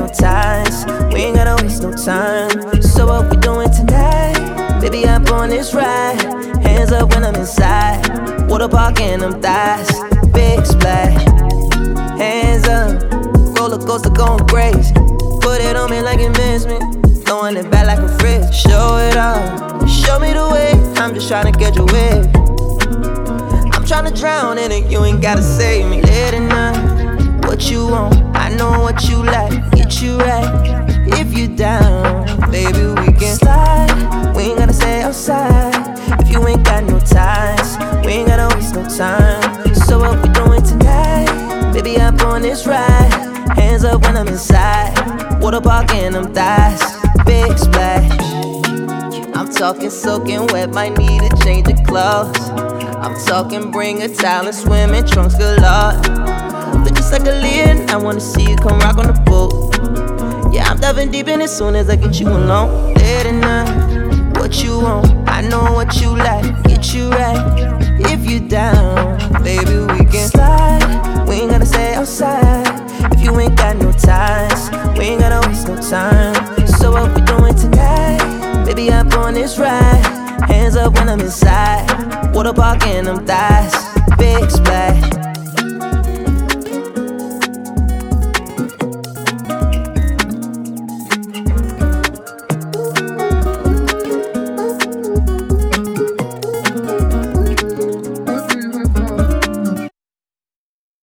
ties. We ain't gotta waste no time. So what we doing tonight? Baby, hop on this ride. Hands up when I'm inside. Water park in them thighs. Big splash. Hands up. Roller coaster going crazy. Put it on me like it miss me. Throwing it back like a fridge. Show it off. Show me the way. I'm just trying to catch a wave. I'm trying to drown in it. You ain't gotta save me. Late at night. What you want? I know what you like. Get you right. If you down, baby, we can slide. We ain't gotta stay outside. If you ain't got no ties, we ain't gotta waste no time. So what we doing tonight? Baby, hop on this ride. Hands up when I'm inside. Water park in them thighs. Big splash. I'm talking soaking wet, might need to change of clothes. I'm talking bring a towel and swim in trunks galore. Look just like a lead, I wanna see you come rock on the boat. Yeah, I'm diving deep in as soon as I get you alone. Late at night, what you want? I know what you like, get you right. If you down, baby, we can slide. We ain't gotta stay outside. If you ain't got no ties, we ain't gotta waste no time. So what we doing tonight? Baby, hop on this ride. Hands up when I'm inside. Water park in them thighs. Big splash.